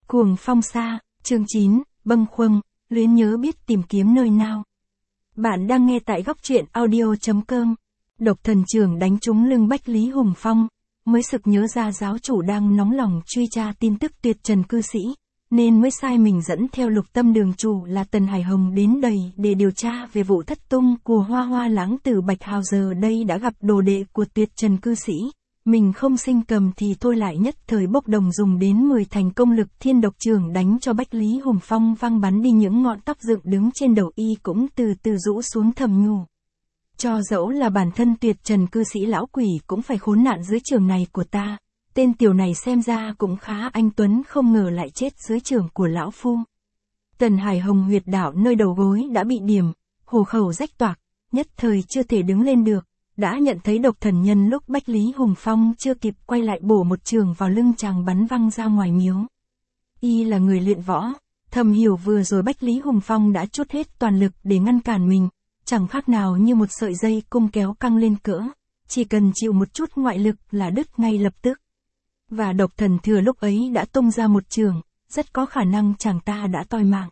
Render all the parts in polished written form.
Cuồng phong xa, chương 9, bâng khuâng, luyến nhớ biết tìm kiếm nơi nào. Bạn đang nghe tại góc truyện audio.com. Độc thần trưởng đánh trúng lưng Bách Lý Hùng Phong, mới sực nhớ ra giáo chủ đang nóng lòng truy tra tin tức tuyệt trần cư sĩ, nên mới sai mình dẫn theo Lục Tâm đường chủ là Tần Hải Hồng đến đây để điều tra về vụ thất tung của Hoa Hoa Lãng Tử Bạch Hào. Giờ đây đã gặp đồ đệ của tuyệt trần cư sĩ, mình không sinh cầm thì thôi lại nhất thời bốc đồng dùng đến 10 thành công lực thiên độc trưởng đánh cho Bách Lý Hùng Phong văng bắn đi những ngọn tóc dựng đứng trên đầu y cũng từ từ rũ xuống thầm nhủ. Cho dẫu là bản thân tuyệt trần cư sĩ lão quỷ cũng phải khốn nạn dưới trường này của ta, tên tiểu này xem ra cũng khá anh tuấn, không ngờ lại chết dưới trường của lão phu. Tần Hải Hồng huyệt đạo nơi đầu gối đã bị điểm, hổ khẩu rách toạc, nhất thời chưa thể đứng lên được. Đã nhận thấy độc thần nhân lúc Bách Lý Hùng Phong chưa kịp quay lại bổ một trường vào lưng chàng bắn văng ra ngoài miếu. Y là người luyện võ, thầm hiểu vừa rồi Bách Lý Hùng Phong đã trút hết toàn lực để ngăn cản mình, chẳng khác nào như một sợi dây cung kéo căng lên cỡ, chỉ cần chịu một chút ngoại lực là đứt ngay lập tức. Và độc thần thừa lúc ấy đã tung ra một trường, rất có khả năng chàng ta đã toi mạng.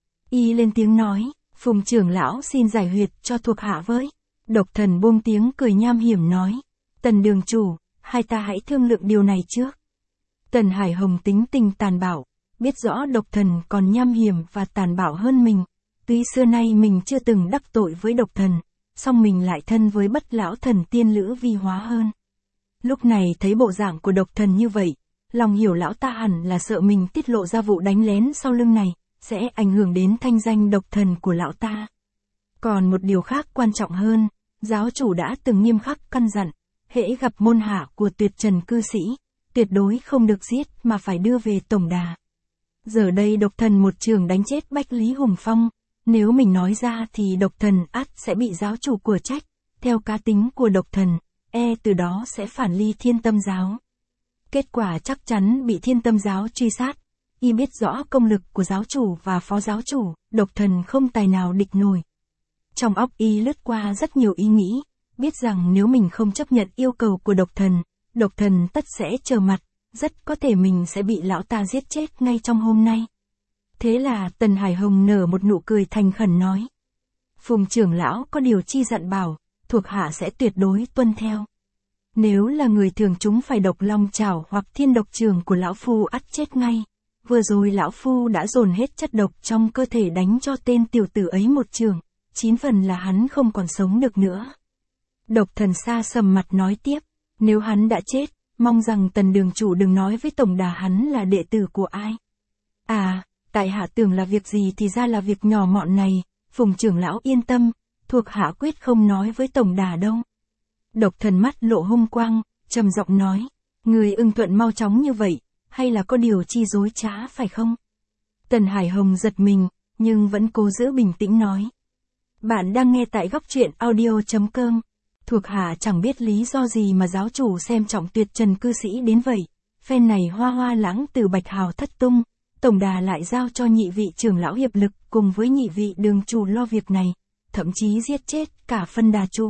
Y lên tiếng nói, Phùng trưởng lão xin giải huyệt cho thuộc hạ với. Độc thần buông tiếng cười nham hiểm nói, Tần đường chủ, hai ta hãy thương lượng điều này trước. Tần Hải Hồng tính tình tàn bạo, biết rõ độc thần còn nham hiểm và tàn bạo hơn mình. Tuy xưa nay mình chưa từng đắc tội với độc thần, song mình lại thân với Bất Lão Thần Tiên Lữ Vi Hóa hơn. Lúc này thấy bộ dạng của độc thần như vậy, lòng hiểu lão ta hẳn là sợ mình tiết lộ ra vụ đánh lén sau lưng này, sẽ ảnh hưởng đến thanh danh độc thần của lão ta. Còn một điều khác quan trọng hơn, giáo chủ đã từng nghiêm khắc căn dặn, hễ gặp môn hạ của tuyệt trần cư sĩ, tuyệt đối không được giết mà phải đưa về tổng đà. Giờ đây độc thần một trường đánh chết Bách Lý Hùng Phong, nếu mình nói ra thì độc thần ắt sẽ bị giáo chủ của trách, theo cá tính của độc thần, từ đó sẽ phản ly Thiên Tâm giáo. Kết quả chắc chắn bị Thiên Tâm giáo truy sát, y biết rõ công lực của giáo chủ và phó giáo chủ, độc thần không tài nào địch nổi. Trong óc y lướt qua rất nhiều ý nghĩ, biết rằng nếu mình không chấp nhận yêu cầu của độc thần tất sẽ trở mặt, rất có thể mình sẽ bị lão ta giết chết ngay trong hôm nay. Thế là Tần Hải Hồng nở một nụ cười thành khẩn nói, Phùng trưởng lão có điều chi dặn bảo, thuộc hạ sẽ tuyệt đối tuân theo. Nếu là người thường chúng phải độc long chảo hoặc thiên độc trường của lão phu ắt chết ngay. Vừa rồi lão phu đã dồn hết chất độc trong cơ thể đánh cho tên tiểu tử ấy một trường, 9 phần là hắn không còn sống được nữa. Độc thần xa sầm mặt nói tiếp, nếu hắn đã chết, mong rằng Tần đường chủ đừng nói với tổng đà hắn là đệ tử của ai. Tại hạ tưởng là việc gì thì ra là việc nhỏ mọn này, Phùng trưởng lão yên tâm, thuộc hạ quyết không nói với tổng đà đâu. Độc thần mắt lộ hung quang, trầm giọng nói, người ưng thuận mau chóng như vậy, hay là có điều chi dối trá phải không? Tần Hải Hồng giật mình, nhưng vẫn cố giữ bình tĩnh nói. Bạn đang nghe tại góc truyện audio.com. Thuộc hạ chẳng biết lý do gì mà giáo chủ xem trọng tuyệt trần cư sĩ đến vậy. Phen này Hoa Hoa Lãng Tử Bạch Hào thất tung, tổng đà lại giao cho nhị vị trưởng lão hiệp lực cùng với nhị vị đường chủ lo việc này, thậm chí giết chết cả phân đà chủ.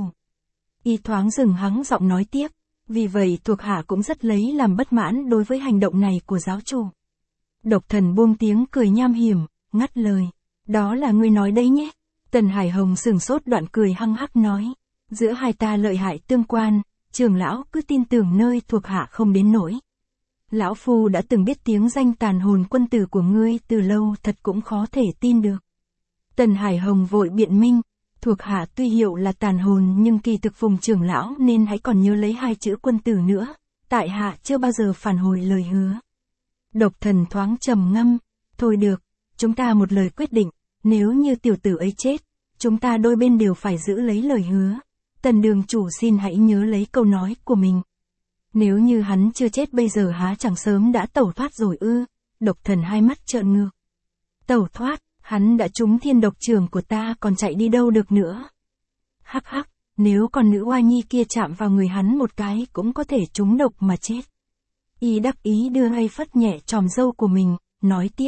Y thoáng dừng hắng giọng nói tiếp, vì vậy thuộc hạ cũng rất lấy làm bất mãn đối với hành động này của giáo chủ. Độc thần buông tiếng cười nham hiểm, ngắt lời, đó là ngươi nói đấy nhé. Tần Hải Hồng sừng sốt đoạn cười hăng hắc nói, giữa hai ta lợi hại tương quan, trưởng lão cứ tin tưởng nơi thuộc hạ không đến nỗi. Lão phu đã từng biết tiếng danh tàn hồn quân tử của ngươi từ lâu, thật cũng khó thể tin được. Tần Hải Hồng vội biện minh, thuộc hạ tuy hiệu là tàn hồn nhưng kỳ thực Phùng trưởng lão nên hãy còn nhớ lấy hai chữ quân tử nữa, tại hạ chưa bao giờ phản hồi lời hứa. Độc thần thoáng trầm ngâm, thôi được, chúng ta một lời quyết định, nếu như tiểu tử ấy chết, chúng ta đôi bên đều phải giữ lấy lời hứa. Tần đường chủ xin hãy nhớ lấy câu nói của mình. Nếu như hắn chưa chết bây giờ há chẳng sớm đã tẩu thoát rồi ư? Độc thần hai mắt trợn ngược. Tẩu thoát, hắn đã trúng thiên độc trường của ta còn chạy đi đâu được nữa. Hắc hắc, nếu con nữ oai nhi kia chạm vào người hắn một cái cũng có thể trúng độc mà chết. Y đắc ý đưa hay phất nhẹ tròm râu của mình, nói tiếp.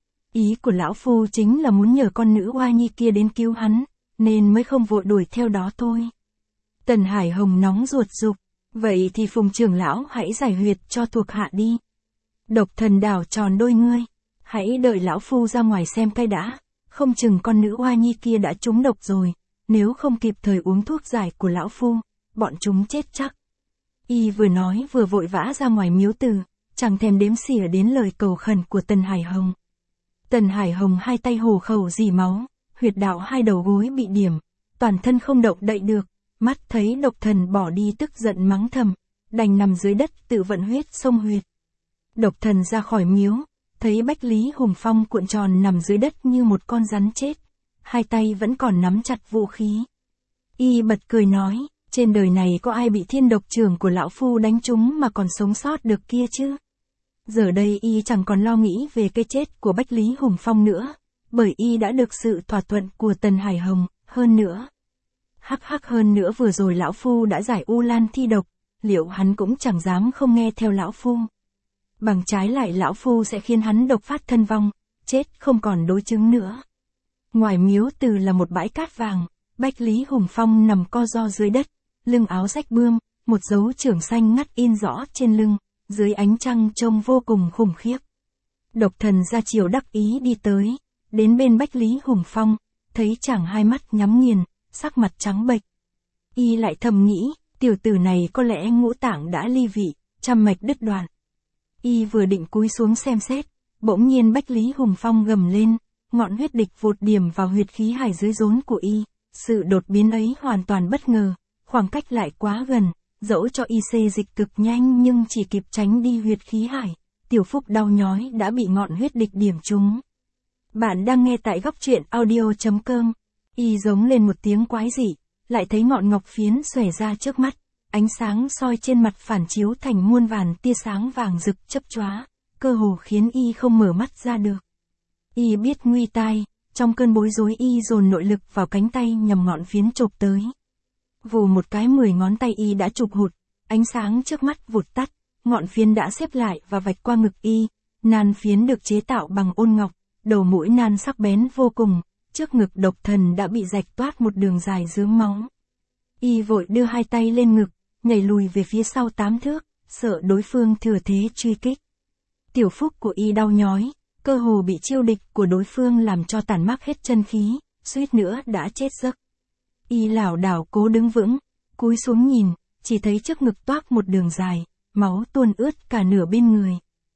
Ý của lão phu chính là muốn nhờ con nữ oai nhi kia đến cứu hắn, nên mới không vội đuổi theo đó thôi. Tần Hải Hồng nóng ruột giục, vậy thì Phùng trưởng lão hãy giải huyệt cho thuộc hạ đi. Độc thần đảo tròn đôi ngươi, Hãy đợi lão phu ra ngoài xem cái đã, không chừng con nữ oa nhi kia đã trúng độc rồi, nếu không kịp thời uống thuốc giải của lão phu, bọn chúng chết chắc. Y vừa nói vừa vội vã ra ngoài miếu từ, chẳng thèm đếm xỉa đến lời cầu khẩn của Tần Hải Hồng. Tần Hải Hồng hai tay hổ khẩu rỉ máu, huyệt đạo hai đầu gối bị điểm, toàn thân không động đậy được, mắt thấy độc thần bỏ đi tức giận mắng thầm, đành nằm dưới đất tự vận huyết xông huyệt. Độc thần ra khỏi miếu, thấy Bách Lý Hùng Phong cuộn tròn nằm dưới đất như một con rắn chết, hai tay vẫn còn nắm chặt vũ khí. Y bật cười nói, trên đời này có ai bị thiên độc trưởng của lão phu đánh trúng mà còn sống sót được kia chứ? Giờ đây Y chẳng còn lo nghĩ về cái chết của Bách Lý Hùng Phong nữa, bởi Y đã được sự thỏa thuận của Tần Hải Hồng, hơn nữa. Hơn nữa vừa rồi lão phu đã giải U Lan thi độc, liệu hắn cũng chẳng dám không nghe theo lão phu. Bằng trái lại lão phu sẽ khiến hắn độc phát thân vong, chết không còn đối chứng nữa. Ngoài miếu từ là một bãi cát vàng, Bách Lý Hùng Phong nằm co ro dưới đất, lưng áo rách bươm, một dấu chưởng xanh ngắt in rõ trên lưng, dưới ánh trăng trông vô cùng khủng khiếp. Độc thần ra chiều đắc ý đi tới, đến bên Bách Lý Hùng Phong, thấy chàng hai mắt nhắm nghiền, sắc mặt trắng bệch. Y lại thầm nghĩ, tiểu tử này có lẽ ngũ tạng đã ly vị, trăm mạch đứt đoạn. Y vừa định cúi xuống xem xét, bỗng nhiên Bách Lý Hùng Phong gầm lên, ngọn huyết địch vụt điểm vào huyệt khí hải dưới rốn của Y. Sự đột biến ấy hoàn toàn bất ngờ, khoảng cách lại quá gần, dẫu cho Y xê dịch cực nhanh nhưng chỉ kịp tránh đi huyệt khí hải, Tiểu Phúc đau nhói đã bị ngọn huyết địch điểm trúng. Bạn đang nghe tại góc truyện audio.com. Y giống lên một tiếng quái dị, lại thấy ngọn ngọc phiến xòe ra trước mắt, ánh sáng soi trên mặt phản chiếu thành muôn vàn tia sáng vàng rực chớp chóa, cơ hồ khiến Y không mở mắt ra được. Y biết nguy tai, trong cơn bối rối Y dồn nội lực vào cánh tay nhằm ngọn phiến chộp tới. Vù một cái 10 ngón tay Y đã chụp hụt, ánh sáng trước mắt vụt tắt, ngọn phiến đã xếp lại và vạch qua ngực Y. Nan phiến được chế tạo bằng ôn ngọc, đầu mũi nan sắc bén vô cùng, trước ngực độc thần đã bị rạch toát một đường dài rướm máu. Y vội đưa hai tay lên ngực, nhảy lùi về phía sau 8 thước, sợ đối phương thừa thế truy kích. Tiểu Phúc của Y đau nhói, cơ hồ bị chiêu địch của đối phương làm cho tàn mắc hết chân khí, suýt nữa đã chết giấc. Y lảo đảo cố đứng vững, cúi xuống nhìn, chỉ thấy trước ngực toát một đường dài, máu tuôn ướt cả nửa bên người.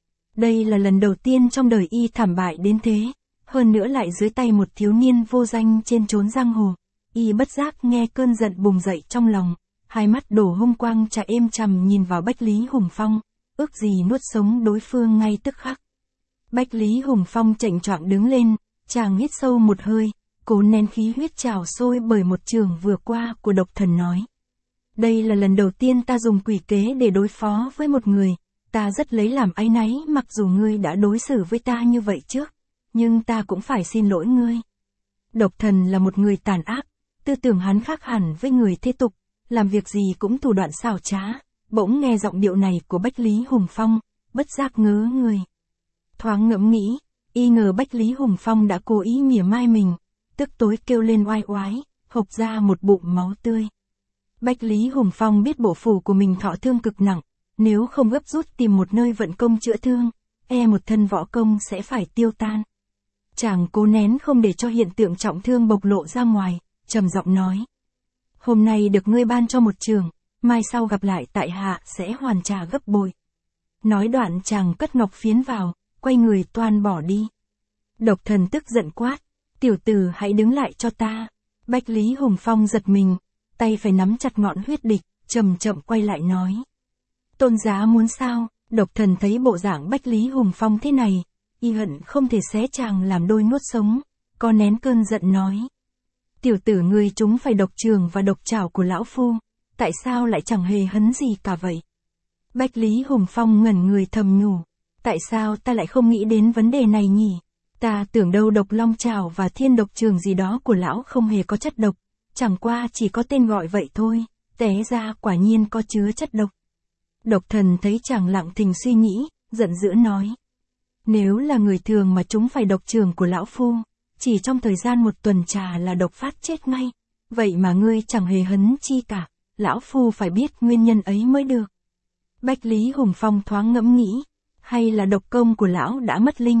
Đây là lần đầu tiên trong đời Y thảm bại đến thế, hơn nữa lại dưới tay một thiếu niên vô danh trên chốn giang hồ. Y bất giác nghe cơn giận bùng dậy trong lòng, hai mắt đổ hung quang trà êm chằm nhìn vào Bách Lý Hùng Phong, ước gì nuốt sống đối phương ngay tức khắc. Bách Lý Hùng Phong chạnh choạng đứng lên, chàng hít sâu một hơi, cố nén khí huyết trào sôi bởi một trường vừa qua của độc thần nói. Đây là lần đầu tiên ta dùng quỷ kế để đối phó với một người, ta rất lấy làm áy náy mặc dù ngươi đã đối xử với ta như vậy trước, nhưng ta cũng phải xin lỗi ngươi. Độc thần là một người tàn ác, tư tưởng hắn khác hẳn với người thế tục, làm việc gì cũng thủ đoạn xảo trá, bỗng nghe giọng điệu này của Bách Lý Hùng Phong, bất giác ngớ người. Thoáng ngẫm nghĩ, Y ngờ Bách Lý Hùng Phong đã cố ý mỉa mai mình, tức tối kêu lên oai oái, hộc ra một bụng máu tươi. Bách Lý Hùng Phong biết bộ phủ của mình thọ thương cực nặng, nếu không gấp rút tìm một nơi vận công chữa thương, một thân võ công sẽ phải tiêu tan. Chàng cố nén không để cho hiện tượng trọng thương bộc lộ ra ngoài, trầm giọng nói. Hôm nay được ngươi ban cho một trường, mai sau gặp lại tại hạ sẽ hoàn trả gấp bội. Nói đoạn chàng cất ngọc phiến vào, quay người toan bỏ đi. Độc thần tức giận quát, tiểu tử hãy đứng lại cho ta. Bách Lý Hùng Phong giật mình, tay phải nắm chặt ngọn huyết địch, chậm chậm quay lại nói. Tôn giá muốn sao? Độc thần thấy bộ dạng Bách Lý Hùng Phong thế này, Y hận không thể xé chàng làm đôi nuốt sống, có nén cơn giận nói. Tiểu tử ngươi chúng phải độc trường và độc trảo của lão phu, tại sao lại chẳng hề hấn gì cả vậy? Bách Lý Hùng Phong ngẩn người thầm nhủ, tại sao ta lại không nghĩ đến vấn đề này nhỉ? Ta tưởng đâu độc long trảo và thiên độc trường gì đó của lão không hề có chất độc, chẳng qua chỉ có tên gọi vậy thôi, té ra quả nhiên có chứa chất độc. Độc thần thấy chàng lặng thinh suy nghĩ, giận dữ nói. Nếu là người thường mà chúng phải độc trường của lão phu, chỉ trong thời gian một tuần trà là độc phát chết ngay, vậy mà ngươi chẳng hề hấn chi cả, lão phu phải biết nguyên nhân ấy mới được. Bách Lý Hùng Phong thoáng ngẫm nghĩ, hay là độc công của lão đã mất linh,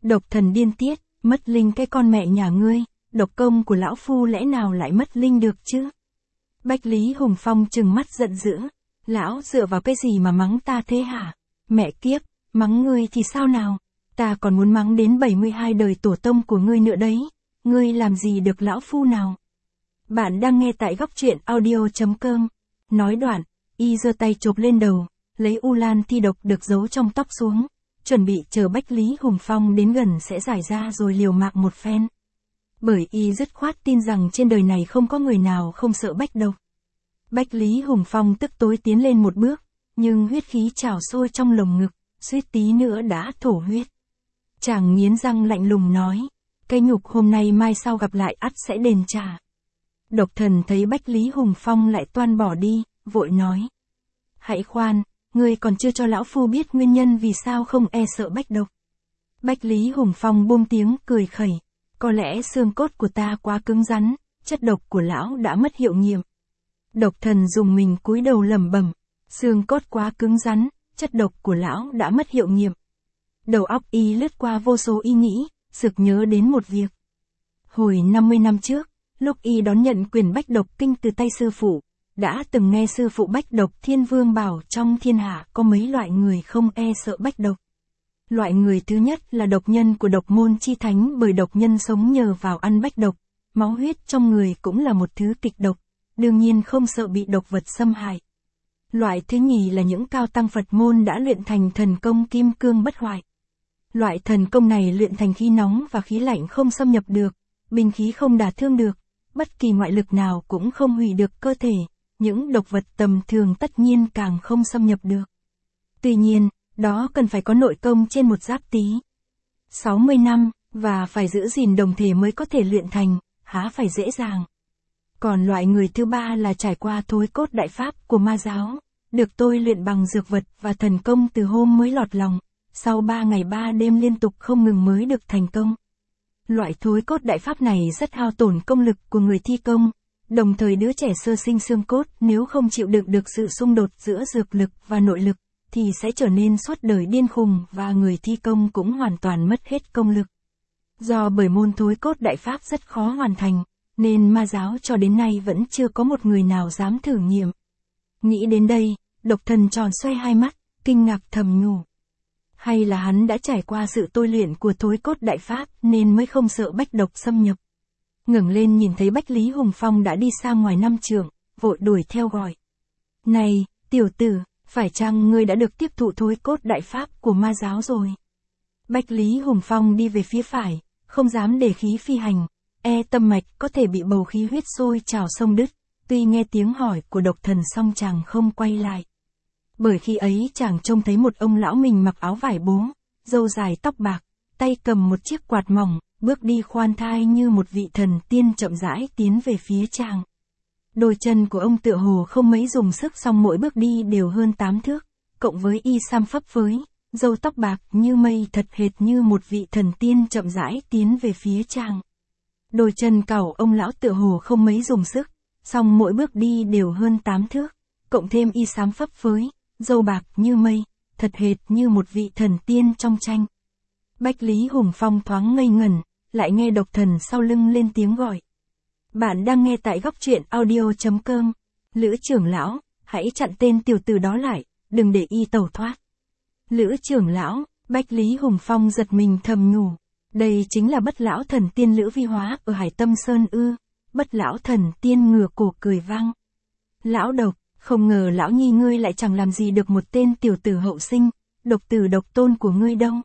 Độc thần điên tiết, mất linh cái con mẹ nhà ngươi, độc công của lão phu lẽ nào lại mất linh được chứ? Bách Lý Hùng Phong trừng mắt giận dữ, lão dựa vào cái gì mà mắng ta thế hả? Mẹ kiếp, mắng ngươi thì sao nào? Ta còn muốn mắng đến 72 đời tổ tông của ngươi nữa đấy, ngươi làm gì được lão phu nào? Bạn đang nghe tại góc truyện audio.com. Nói đoạn, y giơ tay chộp lên đầu, lấy u lan thi độc được giấu trong tóc xuống, chuẩn bị chờ Bách Lý Hùng Phong đến gần sẽ giải ra rồi liều mạng một phen. Bởi y dứt khoát tin rằng trên đời này không có người nào không sợ bách độc. Bách Lý Hùng Phong tức tối tiến lên một bước, nhưng huyết khí trào sôi trong lồng ngực, suýt tí nữa đã thổ huyết. Chàng nghiến răng lạnh lùng nói, cái nhục hôm nay mai sau gặp lại ắt sẽ đền trả. Độc thần thấy Bách Lý Hùng Phong lại toan bỏ đi, vội nói. Hãy khoan, ngươi còn chưa cho lão phu biết nguyên nhân vì sao không e sợ bách độc. Bách Lý Hùng Phong buông tiếng cười khẩy, có lẽ xương cốt của ta quá cứng rắn, chất độc của lão đã mất hiệu nghiệm. Độc thần dùng mình cúi đầu lẩm bẩm, xương cốt quá cứng rắn, chất độc của lão đã mất hiệu nghiệm. Đầu óc y lướt qua vô số ý nghĩ, sực nhớ đến một việc. Hồi 50 năm trước, lúc y đón nhận quyền bách độc kinh từ tay sư phụ, đã từng nghe sư phụ bách độc thiên vương bảo trong thiên hạ có mấy loại người không e sợ bách độc. Loại người thứ nhất là độc nhân của độc môn chi thánh, bởi độc nhân sống nhờ vào ăn bách độc, máu huyết trong người cũng là một thứ kịch độc, đương nhiên không sợ bị độc vật xâm hại. Loại thứ nhì là những cao tăng Phật môn đã luyện thành thần công kim cương bất hoại. Loại thần công này luyện thành khí nóng và khí lạnh không xâm nhập được, binh khí không đả thương được, bất kỳ ngoại lực nào cũng không hủy được cơ thể, những độc vật tầm thường tất nhiên càng không xâm nhập được. Tuy nhiên, đó cần phải có nội công trên một giáp tý 60 năm, và phải giữ gìn đồng thể mới có thể luyện thành, há phải dễ dàng. Còn loại người thứ ba là trải qua thối cốt đại pháp của ma giáo, được tôi luyện bằng dược vật và thần công từ hôm mới lọt lòng, sau 3 ngày 3 đêm liên tục không ngừng mới được thành công. Loại thối cốt đại pháp này rất hao tổn công lực của người thi công, đồng thời đứa trẻ sơ sinh xương cốt nếu không chịu đựng được sự xung đột giữa dược lực và nội lực, thì sẽ trở nên suốt đời điên khùng và người thi công cũng hoàn toàn mất hết công lực. Do bởi môn thối cốt đại pháp rất khó hoàn thành, nên ma giáo cho đến nay vẫn chưa có một người nào dám thử nghiệm. Nghĩ đến đây, độc thần tròn xoay hai mắt, kinh ngạc thầm nhủ. Hay là hắn đã trải qua sự tôi luyện của thối cốt đại pháp nên mới không sợ bách độc xâm nhập. Ngẩng lên nhìn thấy Bách Lý Hùng Phong đã đi xa ngoài 5 trượng, vội đuổi theo gọi. Này, tiểu tử, phải chăng ngươi đã được tiếp thụ thối cốt đại pháp của ma giáo rồi? Bách Lý Hùng Phong đi về phía phải, không dám để khí phi hành, tâm mạch có thể bị bầu khí huyết sôi trào sông đứt, tuy nghe tiếng hỏi của độc thần xong chàng không quay lại. Bởi khi ấy chàng trông thấy một ông lão mình mặc áo vải bố, râu dài tóc bạc, tay cầm một chiếc quạt mỏng, bước đi khoan thai như một vị thần tiên chậm rãi tiến về phía chàng. Đôi chân của ông tựa hồ không mấy dùng sức, song mỗi bước đi đều hơn 8 thước, cộng với y sam phấp phới, râu tóc bạc như mây thật hệt như một vị thần tiên chậm rãi tiến về phía chàng. Đôi chân cẩu ông lão tựa hồ không mấy dùng sức, song mỗi bước đi đều hơn 8 thước, cộng thêm y sám phấp phới, râu bạc như mây, thật hệt như một vị thần tiên trong tranh. Bách Lý Hùng Phong thoáng ngây ngẩn, lại nghe độc thần sau lưng lên tiếng gọi. Bạn đang nghe tại góc truyện audio.com. Lữ trưởng lão, hãy chặn tên tiểu tử đó lại, đừng để y tẩu thoát. Lữ trưởng lão, Bách Lý Hùng Phong giật mình thầm nhủ. Đây chính là bất lão thần tiên Lữ Vi Hóa ở Hải Tâm Sơn ư? Bất lão thần tiên ngửa cổ cười vang. Lão độc, không ngờ lão nhi ngươi lại chẳng làm gì được một tên tiểu tử hậu sinh, độc tử độc tôn của ngươi đâu.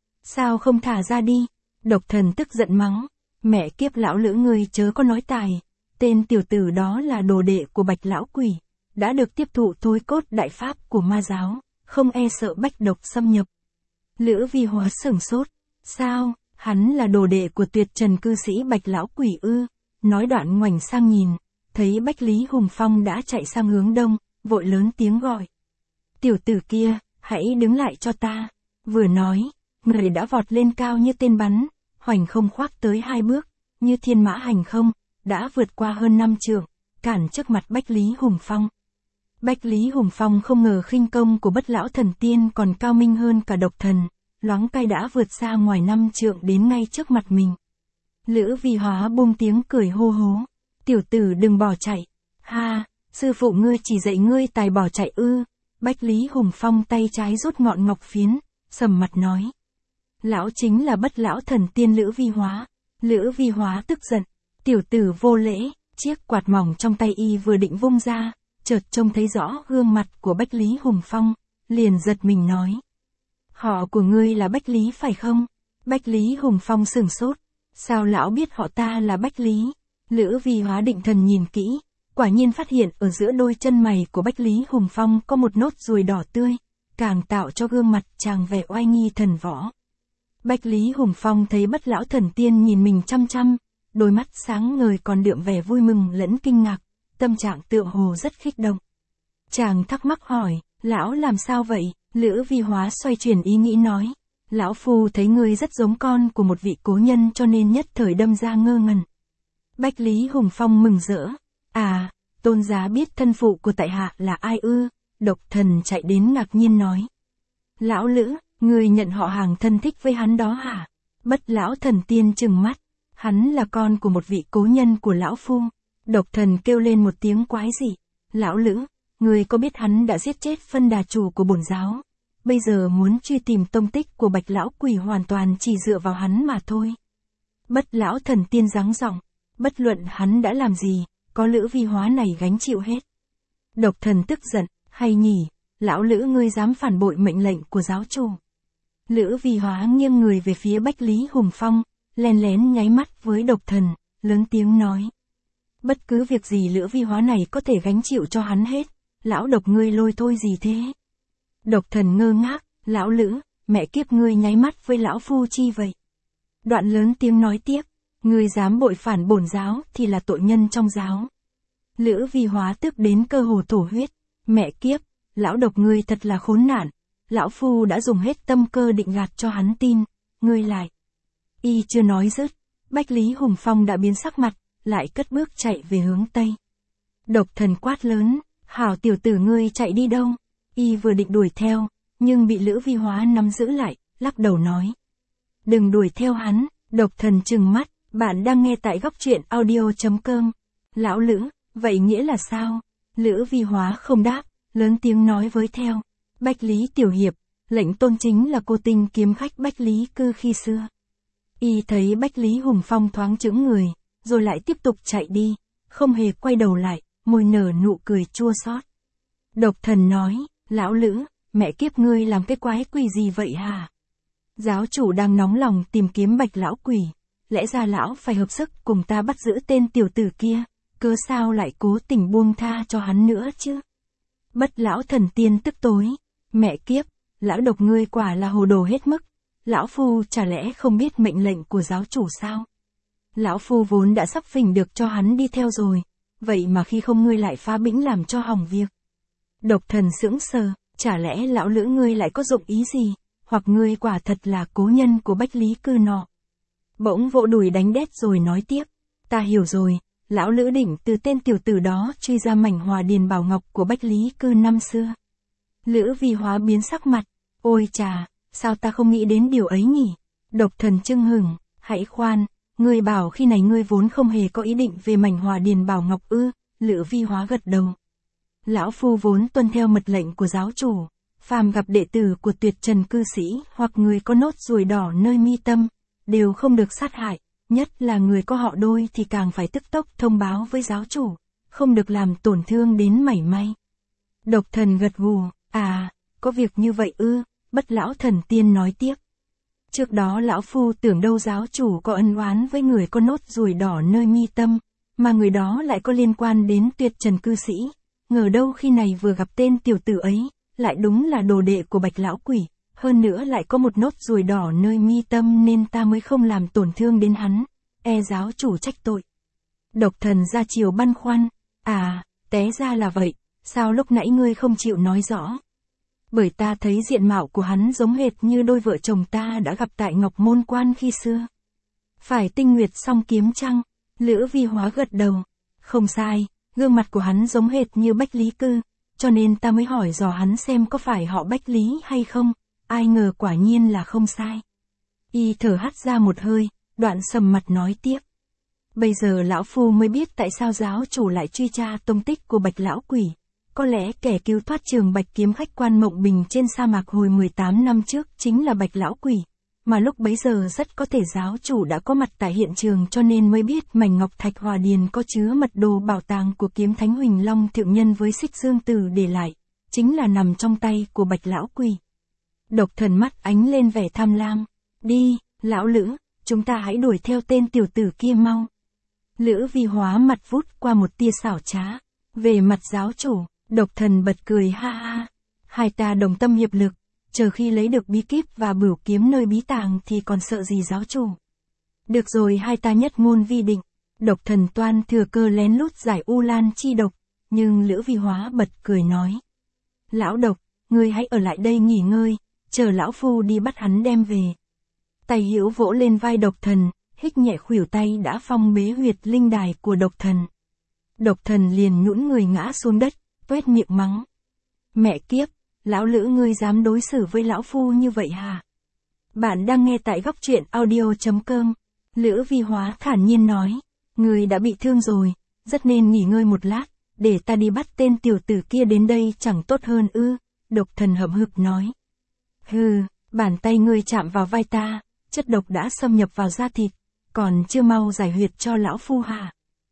Sao không thả ra đi? Độc thần tức giận mắng. Mẹ kiếp lão Lữ ngươi chớ có nói tài. Tên tiểu tử đó là đồ đệ của Bạch lão quỷ, đã được tiếp thụ thối cốt đại pháp của ma giáo, không e sợ bách độc xâm nhập. Lữ Vi Hóa sửng sốt. Sao, hắn là đồ đệ của tuyệt trần cư sĩ Bạch lão quỷ ư? Nói đoạn ngoảnh sang nhìn, thấy Bách Lý Hùng Phong đã chạy sang hướng đông, vội lớn tiếng gọi. Tiểu tử kia, hãy đứng lại cho ta. Vừa nói, người đã vọt lên cao như tên bắn, hoành không khoác tới 2 bước, như thiên mã hành không, đã vượt qua hơn 5 trượng, cản trước mặt Bách Lý Hùng Phong. Bách Lý Hùng Phong không ngờ khinh công của bất lão thần tiên còn cao minh hơn cả độc thần, loáng cai đã vượt xa ngoài 5 trượng đến ngay trước mặt mình. Lữ Vi Hóa buông tiếng cười hô hố. Tiểu tử đừng bỏ chạy. Ha, sư phụ ngươi chỉ dạy ngươi tài bỏ chạy ư. Bách Lý Hùng Phong tay trái rút ngọn ngọc phiến, sầm mặt nói. Lão chính là Bất Lão Thần Tiên Lữ Vi Hóa. Lữ Vi Hóa tức giận. Tiểu tử vô lễ, chiếc quạt mỏng trong tay y vừa định vung ra, chợt trông thấy rõ gương mặt của Bách Lý Hùng Phong, liền giật mình nói. Họ của ngươi là Bách Lý phải không? Bách Lý Hùng Phong sửng sốt. Sao lão biết họ ta là Bách Lý? Lữ Vi Hóa định thần nhìn kỹ, quả nhiên phát hiện ở giữa đôi chân mày của Bách Lý Hùng Phong có một nốt ruồi đỏ tươi, càng tạo cho gương mặt chàng vẻ oai nghi thần võ. Bách Lý Hùng Phong thấy Bất Lão Thần Tiên nhìn mình chăm chăm, đôi mắt sáng ngời còn đượm vẻ vui mừng lẫn kinh ngạc, tâm trạng tựa hồ rất kích động. Chàng thắc mắc hỏi, lão làm sao vậy? Lữ Vi Hóa xoay chuyển ý nghĩ nói, lão phu thấy ngươi rất giống con của một vị cố nhân cho nên nhất thời đâm ra ngơ ngẩn. Bách Lý Hùng Phong mừng rỡ, à, tôn giá biết thân phụ của tại hạ là ai ư? Độc Thần chạy đến ngạc nhiên nói. Lão Lữ, ngươi nhận họ hàng thân thích với hắn đó hả? Bất Lão Thần Tiên trừng mắt, hắn là con của một vị cố nhân của lão phu. Độc Thần kêu lên một tiếng quái dị, lão Lữ, ngươi có biết hắn đã giết chết phân đà chủ của bổn giáo? Bây giờ muốn truy tìm tông tích của Bạch Lão Quỷ hoàn toàn chỉ dựa vào hắn mà thôi. Bất Lão Thần Tiên giáng giọng, bất luận hắn đã làm gì, có Lữ Vi Hóa này gánh chịu hết. Độc Thần tức giận, hay nhỉ, lão Lữ ngươi dám phản bội mệnh lệnh của giáo chủ. Lữ Vi Hóa nghiêng người về phía Bách Lý Hùng Phong, len lén nháy mắt với Độc Thần, lớn tiếng nói. Bất cứ việc gì Lữ Vi Hóa này có thể gánh chịu cho hắn hết, lão Độc ngươi lôi thôi gì thế? Độc Thần ngơ ngác, lão Lữ, mẹ kiếp ngươi nháy mắt với lão phu chi vậy? Đoạn lớn tiếng nói tiếp, ngươi dám bội phản bổn giáo thì là tội nhân trong giáo. Lữ Vi Hóa tức đến cơ hồ thổ huyết, mẹ kiếp, lão Độc ngươi thật là khốn nạn, lão phu đã dùng hết tâm cơ định gạt cho hắn tin, ngươi lại. Y chưa nói dứt, Bách Lý Hùng Phong đã biến sắc mặt, lại cất bước chạy về hướng Tây. Độc Thần quát lớn, hảo tiểu tử ngươi chạy đi đâu? Y vừa định đuổi theo, nhưng bị Lữ Vi Hóa nắm giữ lại, lắc đầu nói. Đừng đuổi theo hắn. Độc Thần trừng mắt, bạn đang nghe tại góc truyện audio.com. Lão Lữ, vậy nghĩa là sao? Lữ Vi Hóa không đáp, lớn tiếng nói với theo. Bách Lý tiểu hiệp, lệnh tôn chính là cô tinh kiếm khách Bách Lý Cư khi xưa. Y thấy Bách Lý Hùng Phong thoáng chững người, rồi lại tiếp tục chạy đi, không hề quay đầu lại, môi nở nụ cười chua xót. Độc Thần nói, lão Lữ, mẹ kiếp ngươi làm cái quái quỷ gì vậy hả? Giáo chủ đang nóng lòng tìm kiếm Bạch Lão Quỷ, lẽ ra lão phải hợp sức cùng ta bắt giữ tên tiểu tử kia, cớ sao lại cố tình buông tha cho hắn nữa chứ? Bất Lão Thần Tiên tức tối, mẹ kiếp, lão Độc ngươi quả là hồ đồ hết mức, lão phu chả lẽ không biết mệnh lệnh của giáo chủ sao? Lão phu vốn đã sắp phỉnh được cho hắn đi theo rồi, vậy mà khi không ngươi lại phá bĩnh làm cho hỏng việc. Độc Thần sững sờ, chả lẽ lão Lữ ngươi lại có dụng ý gì, hoặc ngươi quả thật là cố nhân của Bách Lý Cư nọ. Bỗng vỗ đùi đánh đét rồi nói tiếp, ta hiểu rồi, lão Lữ định từ tên tiểu tử đó truy ra mảnh Hòa Điền Bảo Ngọc của Bách Lý Cư năm xưa. Lữ Vi Hóa biến sắc mặt, ôi chà, sao ta không nghĩ đến điều ấy nhỉ? Độc Thần chưng hửng, hãy khoan, ngươi bảo khi này ngươi vốn không hề có ý định về mảnh Hòa Điền Bảo Ngọc ư? Lữ Vi Hóa gật đầu. Lão phu vốn tuân theo mật lệnh của giáo chủ, phàm gặp đệ tử của Tuyệt Trần cư sĩ hoặc người có nốt ruồi đỏ nơi mi tâm, đều không được sát hại, nhất là người có họ Đôi thì càng phải tức tốc thông báo với giáo chủ, không được làm tổn thương đến mảy may. Độc Thần gật gù, à, có việc như vậy ư? Bất Lão Thần Tiên nói tiếp. Trước đó lão phu tưởng đâu giáo chủ có ân oán với người có nốt ruồi đỏ nơi mi tâm, mà người đó lại có liên quan đến Tuyệt Trần cư sĩ, ngờ đâu khi này vừa gặp tên tiểu tử ấy, lại đúng là đồ đệ của Bạch Lão Quỷ, hơn nữa lại có một nốt ruồi đỏ nơi mi tâm nên ta mới không làm tổn thương đến hắn, e giáo chủ trách tội. Độc Thần ra chiều băn khoăn, à, té ra là vậy, sao lúc nãy ngươi không chịu nói rõ? Bởi ta thấy diện mạo của hắn giống hệt như đôi vợ chồng ta đã gặp tại Ngọc Môn Quan khi xưa. Phải Tinh Nguyệt Song Kiếm chăng? Lữ Vi Hóa gật đầu. Không sai, gương mặt của hắn giống hệt như Bách Lý Cư, cho nên ta mới hỏi dò hắn xem có phải họ Bách Lý hay không, ai ngờ quả nhiên là không sai. Y thở hắt ra một hơi, đoạn sầm mặt nói tiếp. Bây giờ lão phu mới biết tại sao giáo chủ lại truy tra tung tích của Bạch lão quỷ. Có lẽ kẻ cứu thoát Trường Bạch kiếm khách Quan Mộng Bình trên sa mạc hồi 18 năm trước chính là Bạch lão quỷ. Mà lúc bấy giờ rất có thể giáo chủ đã có mặt tại hiện trường cho nên mới biết mảnh ngọc thạch hòa điền có chứa mật đồ bảo tàng của kiếm thánh Huỳnh Long thượng nhân với Xích Dương Tử để lại, chính là nằm trong tay của Bạch lão quỷ. Độc Thần mắt ánh lên vẻ tham lam. Đi, lão Lữ, chúng ta hãy đuổi theo tên tiểu tử kia mau. Lữ Vi Hóa mặt vút qua một tia xảo trá. Về mặt giáo chủ, Độc Thần bật cười ha ha. Hai ta đồng tâm hiệp lực, chờ khi lấy được bí kíp và bửu kiếm nơi bí tàng thì còn sợ gì giáo chủ. Được rồi, hai ta nhất ngôn vi định. Độc Thần toan thừa cơ lén lút giải U Lan chi độc, nhưng Lữ Vi Hóa bật cười nói. Lão Độc, ngươi hãy ở lại đây nghỉ ngơi, chờ lão phu đi bắt hắn đem về. Tay hữu vỗ lên vai Độc Thần, hích nhẹ khuỷu tay đã phong bế huyệt linh đài của Độc Thần. Độc Thần liền nhũn người ngã xuống đất, toét miệng mắng. Mẹ kiếp, lão Lữ ngươi dám đối xử với lão phu như vậy hả? Bạn đang nghe tại góc truyện audio.com. Lữ Vi Hóa thản nhiên nói. Ngươi đã bị thương rồi, rất nên nghỉ ngơi một lát, để ta đi bắt tên tiểu tử kia đến đây chẳng tốt hơn ư? Độc Thần hậm hực nói. Hừ, bàn tay ngươi chạm vào vai ta, chất độc đã xâm nhập vào da thịt, còn chưa mau giải huyệt cho lão phu hả?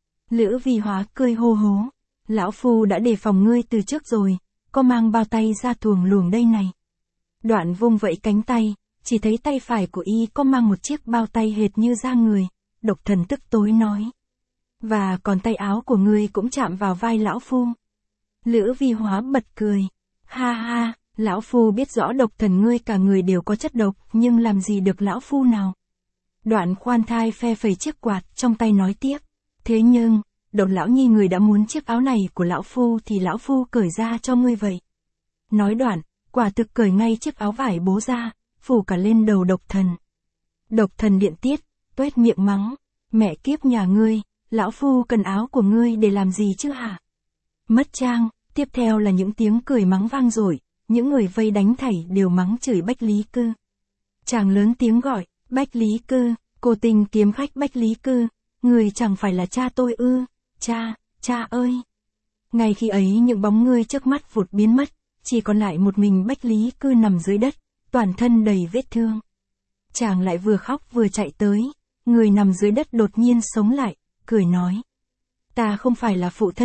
Lữ Vi Hóa cười hô hố. Lão phu đã đề phòng ngươi từ trước rồi, có mang bao tay ra thuồng luồng đây này. Đoạn vung vẫy cánh tay, chỉ thấy tay phải của y có mang một chiếc bao tay hệt như da người. Độc Thần tức tối nói. Và còn tay áo của ngươi cũng chạm vào vai lão phu. Lữ Vi Hóa bật cười. Ha ha, lão phu biết rõ Độc Thần ngươi cả người đều có chất độc, nhưng làm gì được lão phu nào. Đoạn khoan thai phe phẩy chiếc quạt trong tay nói tiếp. Thế nhưng, Độc lão nhi người đã muốn chiếc áo này của lão phu thì lão phu cởi ra cho ngươi vậy. Nói đoạn, quả thực cởi ngay chiếc áo vải bố ra, phủ cả lên đầu Độc Thần. Độc Thần điện tiết, toét miệng mắng. Mẹ kiếp nhà ngươi, lão phu cần áo của ngươi để làm gì chứ hả? Mất trang, tiếp theo là những tiếng cười mắng vang dội, những người vây đánh thảy đều mắng chửi Bách Lý Cư. Chàng lớn tiếng gọi, Bách Lý Cư, cô tình kiếm khách Bách Lý Cư, người chẳng phải là cha tôi ư? Cha ơi! Ngay khi ấy những bóng người trước mắt vụt biến mất, chỉ còn lại một mình Bách Lý Cư nằm dưới đất, toàn thân đầy vết thương. Chàng lại vừa khóc vừa chạy tới, người nằm dưới đất đột nhiên sống lại, cười nói. Ta không phải là phụ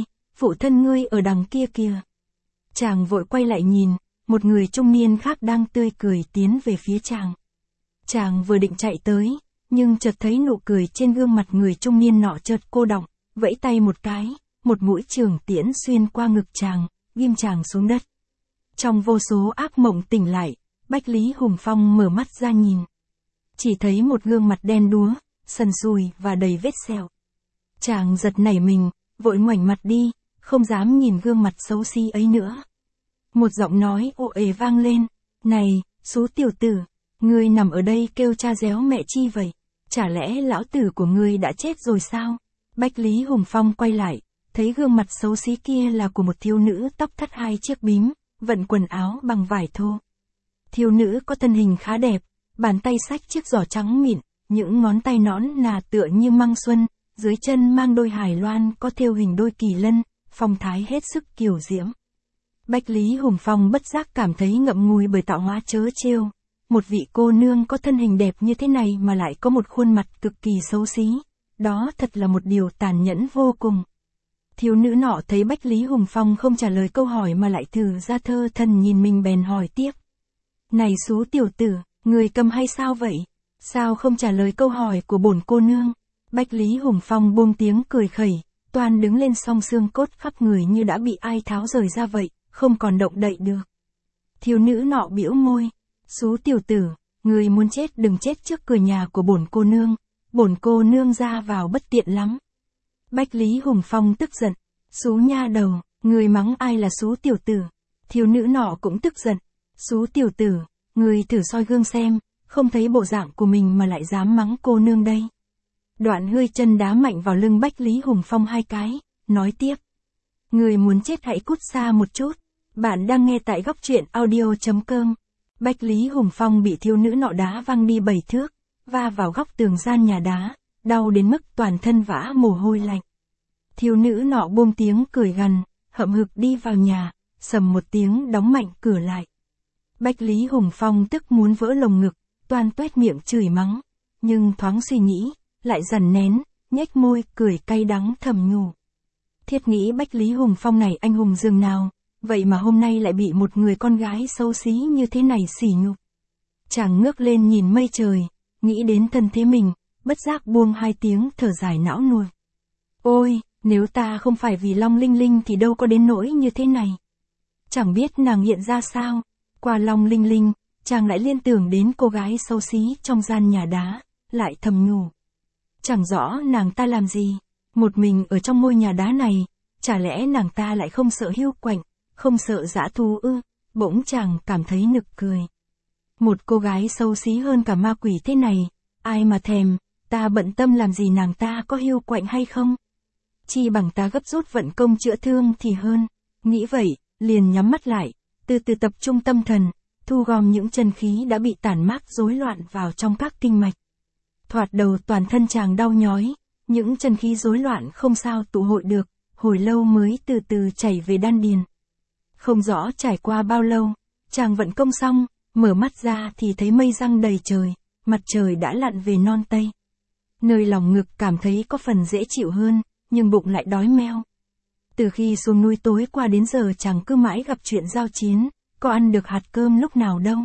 thân ngươi ở đằng kia kìa. Chàng vội quay lại nhìn, một người trung niên khác đang tươi cười tiến về phía chàng. Chàng vừa định chạy tới, nhưng chợt thấy nụ cười trên gương mặt người trung niên nọ chợt cô đọng, vẫy tay một cái, một mũi trường tiễn xuyên qua ngực chàng, ghim chàng xuống đất. Trong vô số ác mộng tỉnh lại, Bách Lý Hùng Phong mở mắt ra nhìn. Chỉ thấy một gương mặt đen đúa, sần sùi và đầy vết sẹo. Chàng giật nảy mình, vội ngoảnh mặt đi, không dám nhìn gương mặt xấu xí ấy nữa. Một giọng nói ồ ề vang lên. Này, số tiểu tử, ngươi nằm ở đây kêu cha réo mẹ chi vậy? Chả lẽ lão tử của ngươi đã chết rồi sao? Bách Lý Hùng Phong quay lại, thấy gương mặt xấu xí kia là của một thiếu nữ tóc thắt hai chiếc bím, vận quần áo bằng vải thô. Thiếu nữ có thân hình khá đẹp, bàn tay xách chiếc giỏ trắng mịn, những ngón tay nõn nà tựa như măng xuân, dưới chân mang đôi hài loan có thêu hình đôi kỳ lân, phong thái hết sức kiều diễm. Bách Lý Hùng Phong bất giác cảm thấy ngậm ngùi bởi tạo hóa trớ trêu. Một vị cô nương có thân hình đẹp như thế này mà lại có một khuôn mặt cực kỳ xấu xí. Đó thật là một điều tàn nhẫn vô cùng. Thiếu nữ nọ thấy Bách Lý Hùng Phong không trả lời câu hỏi mà lại thử ra thơ thần nhìn mình bèn hỏi tiếp. Này số tiểu tử, người cầm hay sao vậy? Sao không trả lời câu hỏi của bổn cô nương? Bách Lý Hùng Phong buông tiếng cười khẩy, toan đứng lên song xương cốt khắp người như đã bị ai tháo rời ra vậy, không còn động đậy được. Thiếu nữ nọ bĩu môi. Số tiểu tử, người muốn chết đừng chết trước cửa nhà của bổn cô nương ra vào bất tiện lắm. Bách Lý Hùng Phong tức giận. Số nha đầu, người mắng ai là số tiểu tử? Thiếu nữ nọ cũng tức giận. Số tiểu tử, người thử soi gương xem, không thấy bộ dạng của mình mà lại dám mắng cô nương đây. Đoạn hơi chân đá mạnh vào lưng Bách Lý Hùng Phong hai cái, nói tiếp. Người muốn chết hãy cút xa một chút. Bạn đang nghe tại góc truyện audio.com. Bách Lý Hùng Phong bị thiếu nữ nọ đá văng đi 7 thước, va vào góc tường gian nhà đá, đau đến mức toàn thân vã mồ hôi lạnh. Thiếu nữ nọ buông tiếng cười gằn, hậm hực đi vào nhà, sầm một tiếng đóng mạnh cửa lại. Bách Lý Hùng Phong tức muốn vỡ lồng ngực, toan toét miệng chửi mắng, nhưng thoáng suy nghĩ, lại dằn nén, nhếch môi cười cay đắng thầm nhủ. Thiết nghĩ Bách Lý Hùng Phong này anh hùng dường nào, vậy mà hôm nay lại bị một người con gái xấu xí như thế này sỉ nhục. Chàng ngước lên nhìn mây trời, nghĩ đến thân thế mình, bất giác buông hai tiếng thở dài não nuột. Ôi, nếu ta không phải vì Long Linh Linh thì đâu có đến nỗi như thế này. Chẳng biết nàng hiện ra sao, qua Long Linh Linh, chàng lại liên tưởng đến cô gái xấu xí trong gian nhà đá, lại thầm nhủ. Chẳng rõ nàng ta làm gì, một mình ở trong ngôi nhà đá này, chả lẽ nàng ta lại không sợ hiu quạnh, không sợ dã thú ư? Bỗng chàng cảm thấy nực cười. Một cô gái xấu xí hơn cả ma quỷ thế này, ai mà thèm, ta bận tâm làm gì nàng ta có hiu quạnh hay không? Chi bằng ta gấp rút vận công chữa thương thì hơn. Nghĩ vậy, liền nhắm mắt lại, từ từ tập trung tâm thần, thu gom những chân khí đã bị tản mát rối loạn vào trong các kinh mạch. Thoạt đầu toàn thân chàng đau nhói, những chân khí rối loạn không sao tụ hội được, hồi lâu mới từ từ chảy về đan điền. Không rõ trải qua bao lâu, chàng vận công xong, mở mắt ra thì thấy mây giăng đầy trời, mặt trời đã lặn về non tây. Nơi lòng ngực cảm thấy có phần dễ chịu hơn, nhưng bụng lại đói meo. Từ khi xuống núi tối qua đến giờ chàng cứ mãi gặp chuyện giao chiến, có ăn được hạt cơm lúc nào đâu.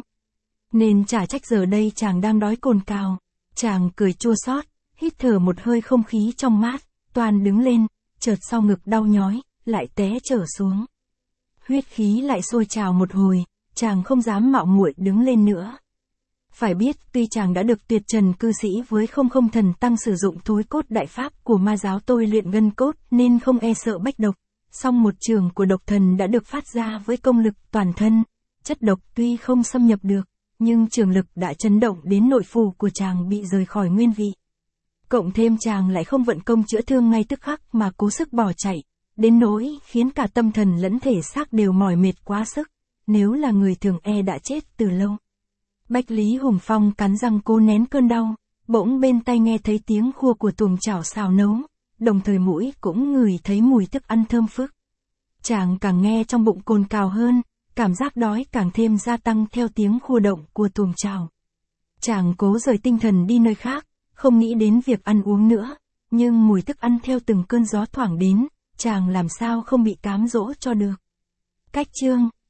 Nên chả trách giờ đây chàng đang đói cồn cào. Chàng cười chua xót, hít thở một hơi không khí trong mát, toàn đứng lên, chợt sau ngực đau nhói, lại té trở xuống. Huyết khí lại sôi trào một hồi, chàng không dám mạo muội đứng lên nữa. Phải biết tuy chàng đã được tuyệt trần cư sĩ với không không thần tăng sử dụng thối cốt đại pháp của ma giáo tôi luyện gân cốt nên không e sợ bách độc, song một trường của độc thần đã được phát ra với công lực toàn thân, chất độc tuy không xâm nhập được, nhưng trường lực đã chấn động đến nội phủ của chàng bị rời khỏi nguyên vị. Cộng thêm chàng lại không vận công chữa thương ngay tức khắc mà cố sức bỏ chạy, đến nỗi khiến cả tâm thần lẫn thể xác đều mỏi mệt quá sức, nếu là người thường e đã chết từ lâu. Bách Lý Hùng Phong cắn răng cố nén cơn đau, bỗng bên tai nghe thấy tiếng khua của tuồng chảo xào nấu, đồng thời mũi cũng ngửi thấy mùi thức ăn thơm phức. Chàng càng nghe trong bụng cồn cào hơn, cảm giác đói càng thêm gia tăng theo tiếng khua động của tuồng chảo. Chàng cố rời tinh thần đi nơi khác, không nghĩ đến việc ăn uống nữa, nhưng mùi thức ăn theo từng cơn gió thoảng đến, chàng làm sao không bị cám dỗ cho được. Cách chương